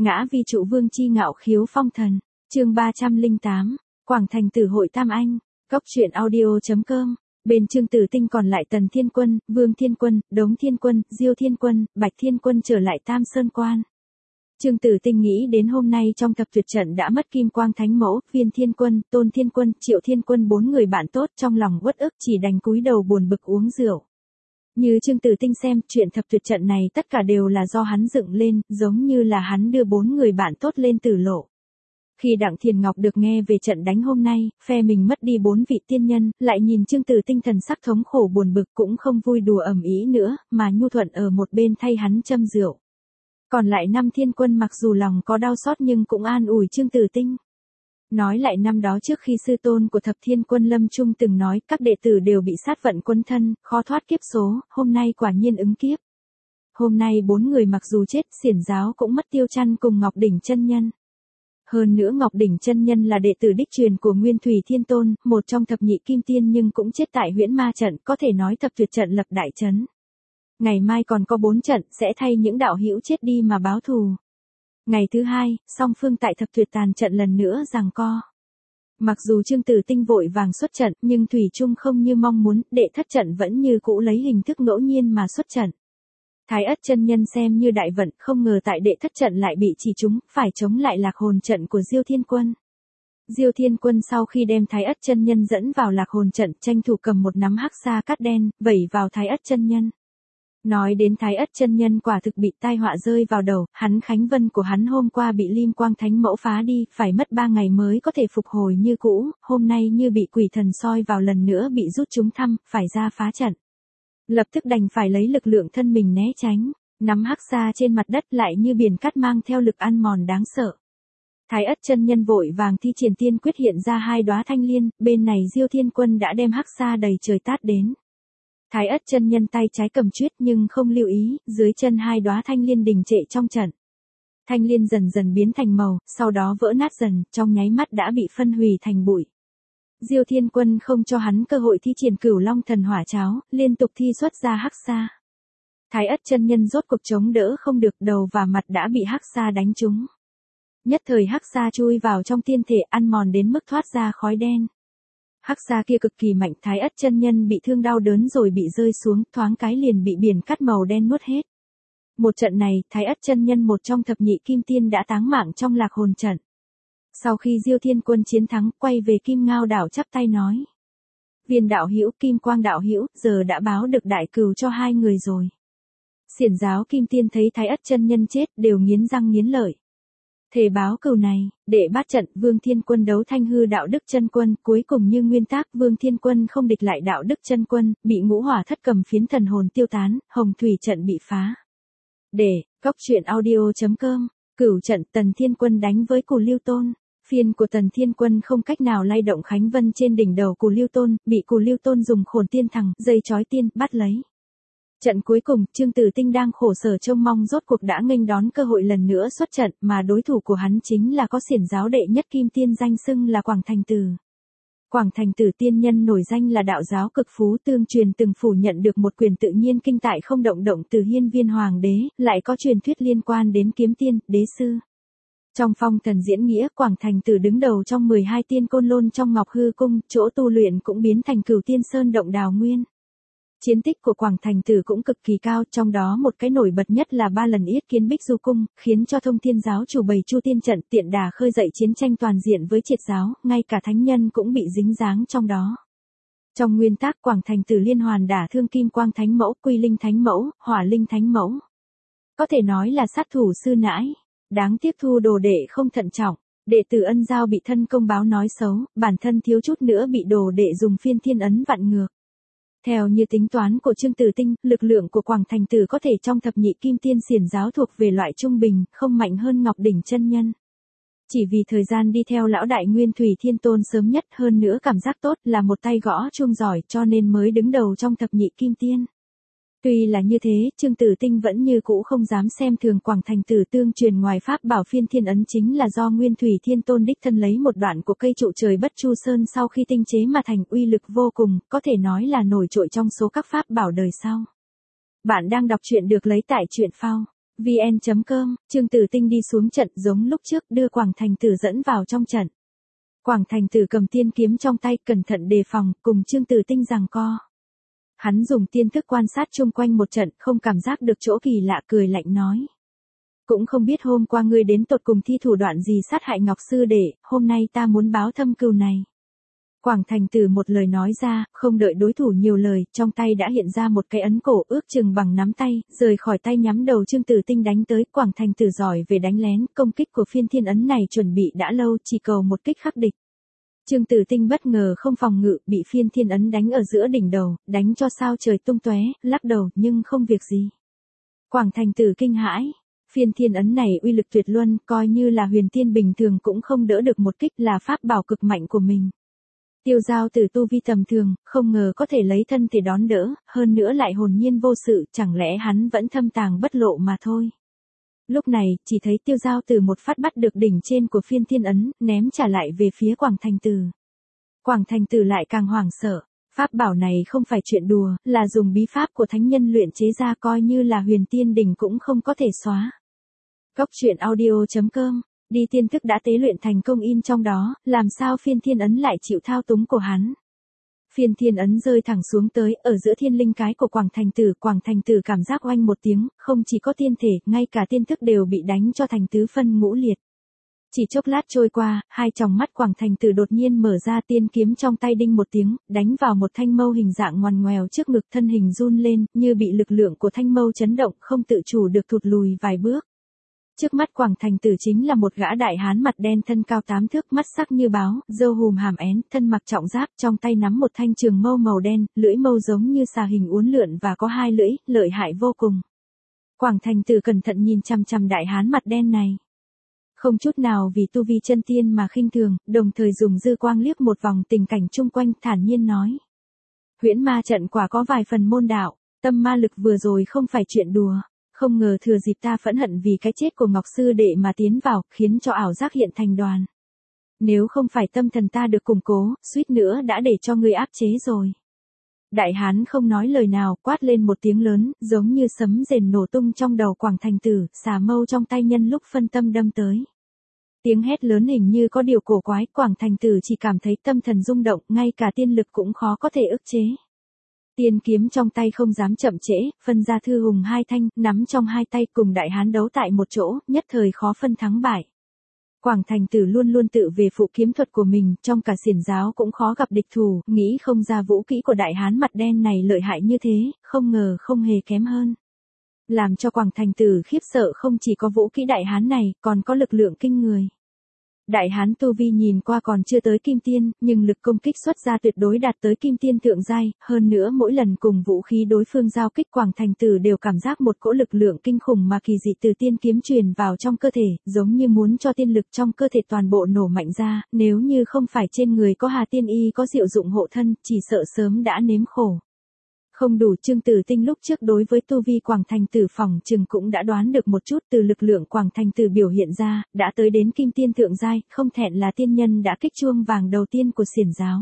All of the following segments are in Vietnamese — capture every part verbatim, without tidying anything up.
Ngã vi trụ vương chi ngạo khiếu phong thần, chương ba trăm lẻ tám, Quảng Thành Tử hội Tam Anh, Cốc truyện audio.com. Bên Trương Tử Tinh còn lại Tần Thiên Quân, Vương Thiên Quân, Đống Thiên Quân, Diêu Thiên Quân, Bạch Thiên Quân trở lại Tam Sơn Quan. Trương Tử Tinh nghĩ đến hôm nay trong thập tuyệt trận đã mất Kim Quang Thánh Mẫu, Viên Thiên Quân, Tôn Thiên Quân, Triệu Thiên Quân bốn người bạn tốt, trong lòng uất ức chỉ đành cúi đầu buồn bực uống rượu. Như Trương Tử Tinh xem, chuyện thập tuyệt trận này tất cả đều là do hắn dựng lên, giống như là hắn đưa bốn người bạn tốt lên tử lộ. Khi Đặng Thiền Ngọc được nghe về trận đánh hôm nay, phe mình mất đi bốn vị tiên nhân, lại nhìn Trương Tử Tinh thần sắc thống khổ buồn bực cũng không vui đùa ầm ĩ nữa, mà nhu thuận ở một bên thay hắn châm rượu. Còn lại năm thiên quân mặc dù lòng có đau xót nhưng cũng an ủi Trương Tử Tinh. Nói lại năm đó trước khi sư tôn của thập thiên quân Lâm Trung từng nói các đệ tử đều bị sát vận quân thân, khó thoát kiếp số, hôm nay quả nhiên ứng kiếp. Hôm nay bốn người mặc dù chết, xiển giáo cũng mất Tiêu Chăn cùng Ngọc Đỉnh chân nhân. Hơn nữa Ngọc Đỉnh chân nhân là đệ tử đích truyền của Nguyên Thủy Thiên Tôn, một trong thập nhị kim tiên nhưng cũng chết tại Huyễn Ma trận, có thể nói thập tuyệt trận lập đại trấn. Ngày mai còn có bốn trận, sẽ thay những đạo hữu chết đi mà báo thù. Ngày thứ hai, song phương tại thập tuyệt tàn trận lần nữa giằng co. Mặc dù Trương Tử Tinh vội vàng xuất trận, nhưng thủy chung không như mong muốn, đệ thất trận vẫn như cũ lấy hình thức ngẫu nhiên mà xuất trận. Thái Ất chân nhân xem như đại vận, không ngờ tại đệ thất trận lại bị chỉ trúng, phải chống lại lạc hồn trận của Diêu Thiên Quân. Diêu Thiên Quân sau khi đem Thái Ất chân nhân dẫn vào lạc hồn trận, tranh thủ cầm một nắm hắc sa cát đen, vẩy vào Thái Ất chân nhân. Nói đến Thái Ất chân nhân quả thực bị tai họa rơi vào đầu, hắn khánh vân của hắn hôm qua bị Lim Quang Thánh Mẫu phá đi, phải mất ba ngày mới có thể phục hồi như cũ, hôm nay như bị quỷ thần soi vào lần nữa bị rút trúng thăm, phải ra phá trận. Lập tức đành phải lấy lực lượng thân mình né tránh, nắm hắc sa trên mặt đất lại như biển cát mang theo lực ăn mòn đáng sợ. Thái Ất chân nhân vội vàng thi triển tiên quyết hiện ra hai đóa thanh liên, bên này Diêu Thiên Quân đã đem hắc sa đầy trời tát đến. Thái Ất chân nhân tay trái cầm chuyết nhưng không lưu ý, dưới chân hai đóa thanh liên đình trệ trong trận. Thanh liên dần dần biến thành màu, sau đó vỡ nát dần, trong nháy mắt đã bị phân hủy thành bụi. Diêu Thiên Quân không cho hắn cơ hội thi triển Cửu Long Thần Hỏa Cháo, liên tục thi xuất ra hắc sa. Thái Ất chân nhân rốt cuộc chống đỡ không được, đầu và mặt đã bị hắc sa đánh trúng. Nhất thời hắc sa chui vào trong tiên thể, ăn mòn đến mức thoát ra khói đen. Hắc sa kia cực kỳ mạnh, Thái Ất chân nhân bị thương đau đớn rồi bị rơi xuống, thoáng cái liền bị biển cát màu đen nuốt hết. Một trận này, Thái Ất chân nhân một trong thập nhị kim tiên đã táng mạng trong lạc hồn trận. Sau khi Diêu Thiên Quân chiến thắng, quay về Kim Ngao đảo chắp tay nói: Viên đạo hữu, Kim Quang đạo hữu, giờ đã báo được đại cừu cho hai người rồi. Xiển giáo kim tiên thấy Thái Ất chân nhân chết, đều nghiến răng nghiến lợi. Thề báo cừu này, đệ bát trận, Vương Thiên Quân đấu Thanh Hư đạo đức chân quân, cuối cùng như nguyên tắc, Vương Thiên Quân không địch lại đạo đức chân quân, bị ngũ hỏa thất cầm phiến thần hồn tiêu tán, hồng thủy trận bị phá. Để, Cốc truyện audio.com, cửu trận, Tần Thiên Quân đánh với Cù Lưu Tôn. Phiên của Tần Thiên Quân không cách nào lay động khánh vân trên đỉnh đầu Cù Lưu Tôn, bị Cù Lưu Tôn dùng khổn tiên thằng, dây chói tiên, bắt lấy. Trận cuối cùng, Trương Tử Tinh đang khổ sở trông mong rốt cuộc đã nghênh đón cơ hội lần nữa xuất trận, mà đối thủ của hắn chính là có xiển giáo đệ nhất kim tiên danh xưng là Quảng Thành Tử. Quảng Thành Tử tiên nhân nổi danh là đạo giáo cực phú, tương truyền từng phủ nhận được một quyền tự nhiên kinh tại không động động từ hiên viên hoàng đế, lại có truyền thuyết liên quan đến kiếm tiên, đế sư. Trong phong thần diễn nghĩa, Quảng Thành Tử đứng đầu trong mười hai tiên côn lôn trong Ngọc Hư Cung, chỗ tu luyện cũng biến thành Cửu Tiên Sơn động đào nguyên. Chiến tích của Quảng Thành Tử cũng cực kỳ cao, trong đó một cái nổi bật nhất là ba lần yết kiến Bích Du Cung, khiến cho Thông Thiên giáo chủ bày Chu Tiên trận, tiện đà khơi dậy chiến tranh toàn diện với Triệt giáo, ngay cả thánh nhân cũng bị dính dáng trong đó. Trong nguyên tắc, Quảng Thành Tử liên hoàn đả thương Kim Quang Thánh Mẫu, Quy Linh Thánh Mẫu, Hỏa Linh Thánh Mẫu. Có thể nói là sát thủ sư nãi. Đáng tiếc thu đồ đệ không thận trọng, đệ tử Ân Giao bị thân công báo nói xấu, bản thân thiếu chút nữa bị đồ đệ dùng phiên thiên ấn vặn ngược. Theo như tính toán của Trương Tử Tinh, lực lượng của Quảng Thành Tử có thể trong thập nhị kim tiên xiển giáo thuộc về loại trung bình, không mạnh hơn Ngọc Đỉnh chân nhân. Chỉ vì thời gian đi theo lão đại Nguyên Thủy Thiên Tôn sớm nhất, hơn nữa cảm giác tốt, là một tay gõ chuông giỏi, cho nên mới đứng đầu trong thập nhị kim tiên. Tuy là như thế, Trương Tử Tinh vẫn như cũ không dám xem thường Quảng Thành Tử, tương truyền ngoài pháp bảo phiên thiên ấn chính là do Nguyên Thủy Thiên Tôn đích thân lấy một đoạn của cây trụ trời Bất Chu Sơn sau khi tinh chế mà thành, uy lực vô cùng, có thể nói là nổi trội trong số các pháp bảo đời sau. Bạn đang đọc truyện được lấy tại truyện phao. vn chấm com, Trương Tử Tinh đi xuống trận giống lúc trước đưa Quảng Thành Tử dẫn vào trong trận. Quảng Thành Tử cầm tiên kiếm trong tay cẩn thận đề phòng, cùng Trương Tử Tinh giằng co. Hắn dùng tiên thức quan sát chung quanh một trận, không cảm giác được chỗ kỳ lạ, cười lạnh nói. Cũng không biết hôm qua ngươi đến tột cùng thi thủ đoạn gì sát hại Ngọc Sư Đệ, hôm nay ta muốn báo thâm cừu này. Quảng Thành Tử một lời nói ra, không đợi đối thủ nhiều lời, trong tay đã hiện ra một cái ấn cổ ước chừng bằng nắm tay, rời khỏi tay nhắm đầu Trương Tử Tinh đánh tới. Quảng Thành Tử giỏi về đánh lén, công kích của phiên thiên ấn này chuẩn bị đã lâu, chỉ cầu một kích khắc địch. Trương Tử Tinh bất ngờ không phòng ngự, bị phiên thiên ấn đánh ở giữa đỉnh đầu, đánh cho sao trời tung tóe, lắc đầu nhưng không việc gì. Quảng Thành Tử kinh hãi. Phiên thiên ấn này uy lực tuyệt luân, coi như là huyền tiên bình thường cũng không đỡ được một kích, là pháp bảo cực mạnh của mình. Tiêu Giao Tử tu vi tầm thường, không ngờ có thể lấy thân thể đón đỡ, hơn nữa lại hồn nhiên vô sự, chẳng lẽ hắn vẫn thâm tàng bất lộ mà thôi. Lúc này, chỉ thấy Tiêu Giao Tử một phát bắt được đỉnh trên của phiên thiên ấn, ném trả lại về phía Quảng Thành Tử. Quảng Thành Tử lại càng hoảng sợ. Pháp bảo này không phải chuyện đùa, là dùng bí pháp của thánh nhân luyện chế ra, coi như là huyền tiên đỉnh cũng không có thể xóa. Cốc truyện audio chấm com, đi tiên thức đã tế luyện thành công in trong đó, làm sao phiên thiên ấn lại chịu thao túng của hắn. Phiên thiên ấn rơi thẳng xuống tới, ở giữa thiên linh cái của Quảng Thành Tử. Quảng Thành Tử cảm giác oanh một tiếng, không chỉ có tiên thể, ngay cả tiên thức đều bị đánh cho thành tứ phân ngũ liệt. Chỉ chốc lát trôi qua, hai tròng mắt Quảng Thành Tử đột nhiên mở ra, tiên kiếm trong tay đinh một tiếng, đánh vào một thanh mâu hình dạng ngoằn ngoèo trước ngực, thân hình run lên, như bị lực lượng của thanh mâu chấn động, không tự chủ được thụt lùi vài bước. Trước mắt Quảng Thành Tử chính là một gã đại hán mặt đen, thân cao tám thước, mắt sắc như báo, râu hùm hàm én, thân mặc trọng giáp, trong tay nắm một thanh trường mâu màu đen, lưỡi mâu giống như xà hình uốn lượn và có hai lưỡi, lợi hại vô cùng. Quảng Thành Tử cẩn thận nhìn chằm chằm đại hán mặt đen này. Không chút nào vì tu vi chân tiên mà khinh thường, đồng thời dùng dư quang liếc một vòng tình cảnh chung quanh, thản nhiên nói. Huyễn ma trận quả có vài phần môn đạo, tâm ma lực vừa rồi không phải chuyện đùa. Không ngờ thừa dịp ta phẫn hận vì cái chết của Ngọc Sư Đệ mà tiến vào, khiến cho ảo giác hiện thành đoàn. Nếu không phải tâm thần ta được củng cố, suýt nữa đã để cho ngươi áp chế rồi. Đại hán không nói lời nào, quát lên một tiếng lớn, giống như sấm rền nổ tung trong đầu Quảng Thành Tử, xà mâu trong tay nhân lúc phân tâm đâm tới. Tiếng hét lớn hình như có điều cổ quái, Quảng Thành Tử chỉ cảm thấy tâm thần rung động, ngay cả tiên lực cũng khó có thể ức chế. Tiên kiếm trong tay không dám chậm trễ, phân ra thư hùng hai thanh, nắm trong hai tay, cùng đại hán đấu tại một chỗ, nhất thời khó phân thắng bại. Quảng Thành Tử luôn luôn tự về phụ kiếm thuật của mình, trong cả xiển giáo cũng khó gặp địch thủ, nghĩ không ra vũ kỹ của đại hán mặt đen này lợi hại như thế, không ngờ không hề kém hơn. Làm cho Quảng Thành Tử khiếp sợ không chỉ có vũ kỹ đại hán này, còn có lực lượng kinh người. Đại hán tu vi nhìn qua còn chưa tới kim tiên, nhưng lực công kích xuất ra tuyệt đối đạt tới kim tiên thượng giai, hơn nữa mỗi lần cùng vũ khí đối phương giao kích, Quảng Thành Tử đều cảm giác một cỗ lực lượng kinh khủng mà kỳ dị từ tiên kiếm truyền vào trong cơ thể, giống như muốn cho tiên lực trong cơ thể toàn bộ nổ mạnh ra, nếu như không phải trên người có Hà Tiên Y có diệu dụng hộ thân, chỉ sợ sớm đã nếm khổ. Không đủ, Trương Tử Tinh lúc trước đối với tu vi Quảng Thành Tử phòng chừng cũng đã đoán được một chút, từ lực lượng Quảng Thành Tử biểu hiện ra, đã tới đến kim tiên thượng giai, không thẹn là tiên nhân đã kích chuông vàng đầu tiên của xiển giáo.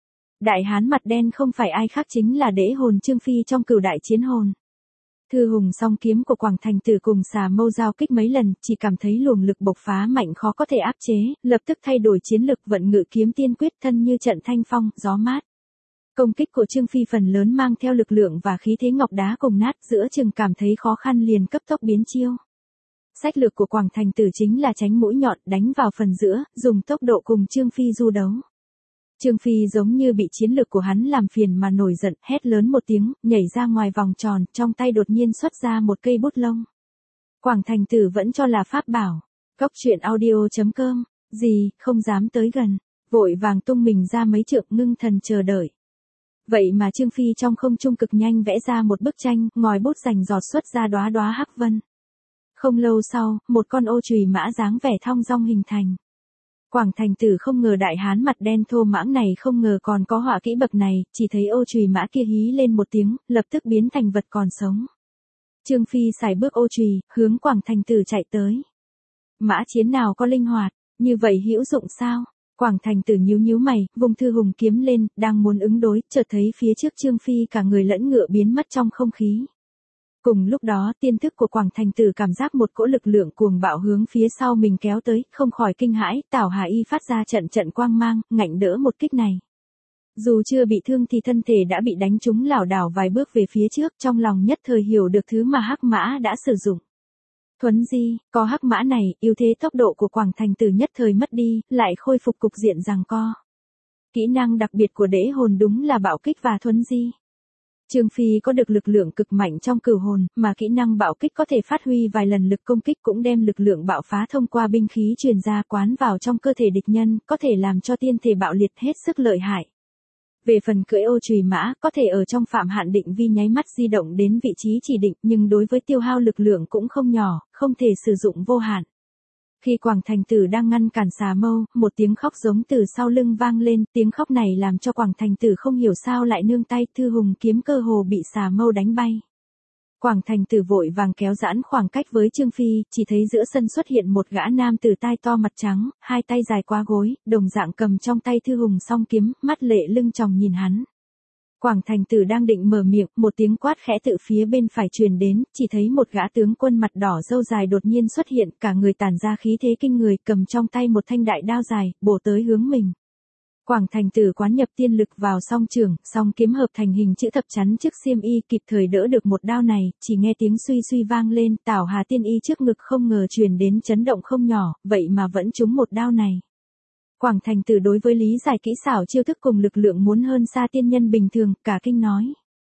Đại hán mặt đen không phải ai khác chính là đễ hồn Trương Phi trong Cửu Đại Chiến Hồn. Thư hùng song kiếm của Quảng Thành Tử cùng xà mâu giao kích mấy lần, chỉ cảm thấy luồng lực bộc phá mạnh khó có thể áp chế, lập tức thay đổi chiến lực, vận ngự kiếm tiên quyết, thân như trận thanh phong, gió mát. Công kích của Trương Phi phần lớn mang theo lực lượng và khí thế ngọc đá cùng nát, giữa chừng cảm thấy khó khăn liền cấp tốc biến chiêu. Sách lược của Quảng Thành Tử chính là tránh mũi nhọn, đánh vào phần giữa, dùng tốc độ cùng Trương Phi du đấu. Trương Phi giống như bị chiến lược của hắn làm phiền mà nổi giận, hét lớn một tiếng, nhảy ra ngoài vòng tròn, trong tay đột nhiên xuất ra một cây bút lông. Quảng Thành Tử vẫn cho là pháp bảo. Cốc truyện audio chấm com, gì, không dám tới gần, vội vàng tung mình ra mấy trượng, ngưng thần chờ đợi. Vậy mà Trương Phi trong không trung cực nhanh vẽ ra một bức tranh, ngòi bút rành giọt xuất ra đóa đóa hắc vân. Không lâu sau, một con ô chùy mã dáng vẻ thong dong hình thành. Quảng Thành Tử không ngờ đại hán mặt đen thô mãng này không ngờ còn có họa kỹ bậc này, chỉ thấy ô chùy mã kia hí lên một tiếng, lập tức biến thành vật còn sống. Trương Phi sải bước ô chùy, hướng Quảng Thành Tử chạy tới. Mã chiến nào có linh hoạt, như vậy hữu dụng sao? Quảng Thành Tử nhíu nhíu mày, vùng thư hùng kiếm lên, đang muốn ứng đối, chợt thấy phía trước Trương Phi cả người lẫn ngựa biến mất trong không khí. Cùng lúc đó tiên thức của Quảng Thành Tử cảm giác một cỗ lực lượng cuồng bạo hướng phía sau mình kéo tới, không khỏi kinh hãi, Tào Hà Y phát ra trận trận quang mang, ngạnh đỡ một kích này. Dù chưa bị thương thì thân thể đã bị đánh trúng lảo đảo vài bước về phía trước, trong lòng nhất thời hiểu được thứ mà Hắc Mã đã sử dụng. Thuấn di, có Hắc Mã này, ưu thế tốc độ của Quảng Thành Tử nhất thời mất đi, lại khôi phục cục diện giằng co. Kỹ năng đặc biệt của đế hồn đúng là bạo kích và thuấn di. Trương Phi có được lực lượng cực mạnh trong cửu hồn, mà kỹ năng bạo kích có thể phát huy vài lần lực công kích cũng đem lực lượng bạo phá thông qua binh khí truyền ra quán vào trong cơ thể địch nhân, có thể làm cho tiên thể bạo liệt hết sức lợi hại. Về phần cưỡi ô chùy mã, có thể ở trong phạm hạn định vi nháy mắt di động đến vị trí chỉ định, nhưng đối với tiêu hao lực lượng cũng không nhỏ, không thể sử dụng vô hạn. Khi Quảng Thành Tử đang ngăn cản xà mâu, một tiếng khóc giống từ sau lưng vang lên, tiếng khóc này làm cho Quảng Thành Tử không hiểu sao lại nương tay, thư hùng kiếm cơ hồ bị xà mâu đánh bay. Quảng Thành Tử vội vàng kéo giãn khoảng cách với Trương Phi, chỉ thấy giữa sân xuất hiện một gã nam tử tai to mặt trắng, hai tay dài qua gối, đồng dạng cầm trong tay thư hùng song kiếm, mắt lệ lưng tròng nhìn hắn. Quảng Thành Tử đang định mở miệng, một tiếng quát khẽ từ phía bên phải truyền đến, chỉ thấy một gã tướng quân mặt đỏ râu dài đột nhiên xuất hiện, cả người tản ra khí thế kinh người, cầm trong tay một thanh đại đao dài, bổ tới hướng mình. Quảng Thành Tử quán nhập tiên lực vào song trường, song kiếm hợp thành hình chữ thập chắn trước xiêm y, kịp thời đỡ được một đao này, chỉ nghe tiếng suy suy vang lên, Tảo Hà tiên y trước ngực không ngờ truyền đến chấn động không nhỏ, vậy mà vẫn trúng một đao này. Quảng Thành Tử đối với lý giải kỹ xảo chiêu thức cùng lực lượng muốn hơn xa tiên nhân bình thường, cả kinh nói.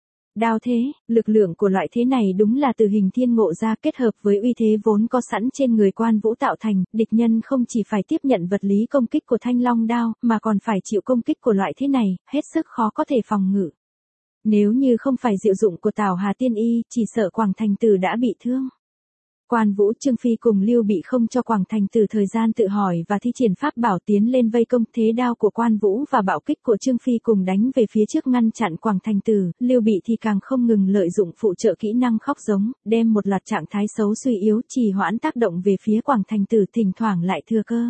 Đao thế, lực lượng của loại thế này đúng là từ hình thiên ngộ ra kết hợp với uy thế vốn có sẵn trên người Quan Vũ tạo thành, địch nhân không chỉ phải tiếp nhận vật lý công kích của thanh long đao, mà còn phải chịu công kích của loại thế này, hết sức khó có thể phòng ngự. Nếu như không phải diệu dụng của Tảo Hà tiên y, chỉ sợ Quảng Thành Tử đã bị thương. Quan Vũ, Trương Phi cùng Lưu Bị không cho Quảng Thành Tử thời gian tự hỏi và thi triển pháp bảo tiến lên vây công, thế đao của Quan Vũ và bạo kích của Trương Phi cùng đánh về phía trước ngăn chặn Quảng Thành Tử, Lưu Bị thì càng không ngừng lợi dụng phụ trợ kỹ năng khóc giống, đem một loạt trạng thái xấu suy yếu trì hoãn tác động về phía Quảng Thành Tử, thỉnh thoảng lại thừa cơ.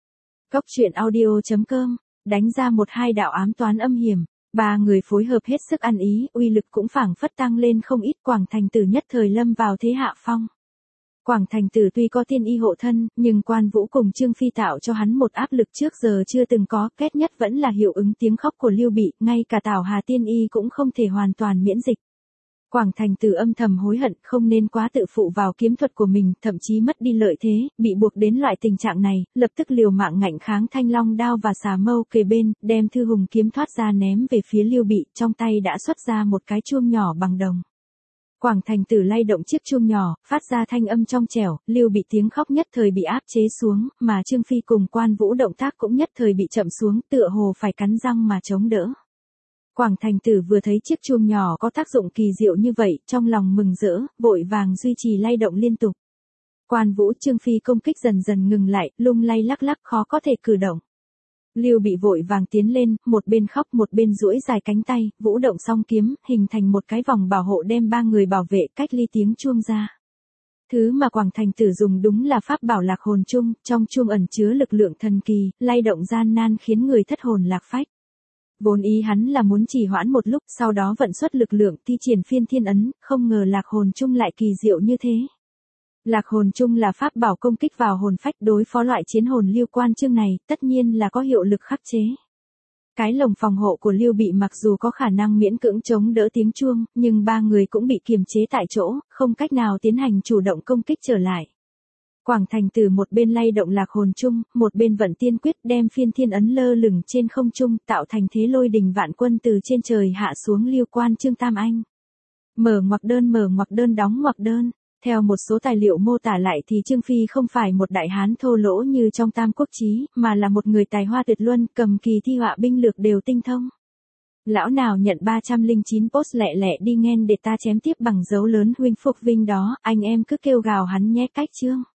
Cốc truyện audio chấm com, đánh ra một hai đạo ám toán âm hiểm. Ba người phối hợp hết sức ăn ý, uy lực cũng phảng phất tăng lên không ít, Quảng Thành Tử nhất thời lâm vào thế hạ phong. Quảng Thành Tử tuy có tiên y hộ thân, nhưng Quan Vũ cùng Trương Phi tạo cho hắn một áp lực trước giờ chưa từng có, kết nhất vẫn là hiệu ứng tiếng khóc của Lưu Bị, ngay cả Tảo Hà tiên y cũng không thể hoàn toàn miễn dịch. Quảng Thành Tử âm thầm hối hận, không nên quá tự phụ vào kiếm thuật của mình, thậm chí mất đi lợi thế, bị buộc đến loại tình trạng này, lập tức liều mạng ngạnh kháng thanh long đao và xà mâu kề bên, đem thư hùng kiếm thoát ra ném về phía Lưu Bị, trong tay đã xuất ra một cái chuông nhỏ bằng đồng. Quảng Thành Tử lay động chiếc chuông nhỏ, phát ra thanh âm trong trẻo, Lưu Bị tiếng khóc nhất thời bị áp chế xuống, mà Trương Phi cùng Quan Vũ động tác cũng nhất thời bị chậm xuống, tựa hồ phải cắn răng mà chống đỡ. Quảng Thành Tử vừa thấy chiếc chuông nhỏ có tác dụng kỳ diệu như vậy, trong lòng mừng rỡ, vội vàng duy trì lay động liên tục. Quan Vũ, Trương Phi công kích dần dần ngừng lại, lung lay lắc lắc khó có thể cử động. Lưu Bị vội vàng tiến lên, một bên khóc một bên duỗi dài cánh tay, vũ động song kiếm, hình thành một cái vòng bảo hộ đem ba người bảo vệ cách ly tiếng chuông ra. Thứ mà Quảng Thành Tử dùng đúng là pháp bảo lạc hồn chung, trong chuông ẩn chứa lực lượng thần kỳ, lay động gian nan khiến người thất hồn lạc phách. Vốn ý hắn là muốn trì hoãn một lúc, sau đó vận xuất lực lượng thi triển phiên thiên ấn, không ngờ lạc hồn chung lại kỳ diệu như thế. Lạc hồn chung là pháp bảo công kích vào hồn phách, đối phó loại chiến hồn Lưu Quan Chương này, tất nhiên là có hiệu lực khắc chế. Cái lồng phòng hộ của Lưu Bị mặc dù có khả năng miễn cưỡng chống đỡ tiếng chuông, nhưng ba người cũng bị kiềm chế tại chỗ, không cách nào tiến hành chủ động công kích trở lại. Quảng Thành Tử một bên lay động lạc hồn chung, một bên vận tiên quyết đem phiên thiên ấn lơ lửng trên không trung, tạo thành thế lôi đình vạn quân từ trên trời hạ xuống Lưu Quan Chương Tam Anh. Mở ngoặc đơn mở ngoặc đơn đóng ngoặc đơn. Theo một số tài liệu mô tả lại thì Trương Phi không phải một đại hán thô lỗ như trong Tam Quốc Chí, mà là một người tài hoa tuyệt luân, cầm kỳ thi họa binh lược đều tinh thông. Lão nào nhận ba trăm lẻ chín post lẹ lẹ đi nghen để ta chém tiếp bằng dấu lớn huynh phục vinh đó, anh em cứ kêu gào hắn nhé cách chương.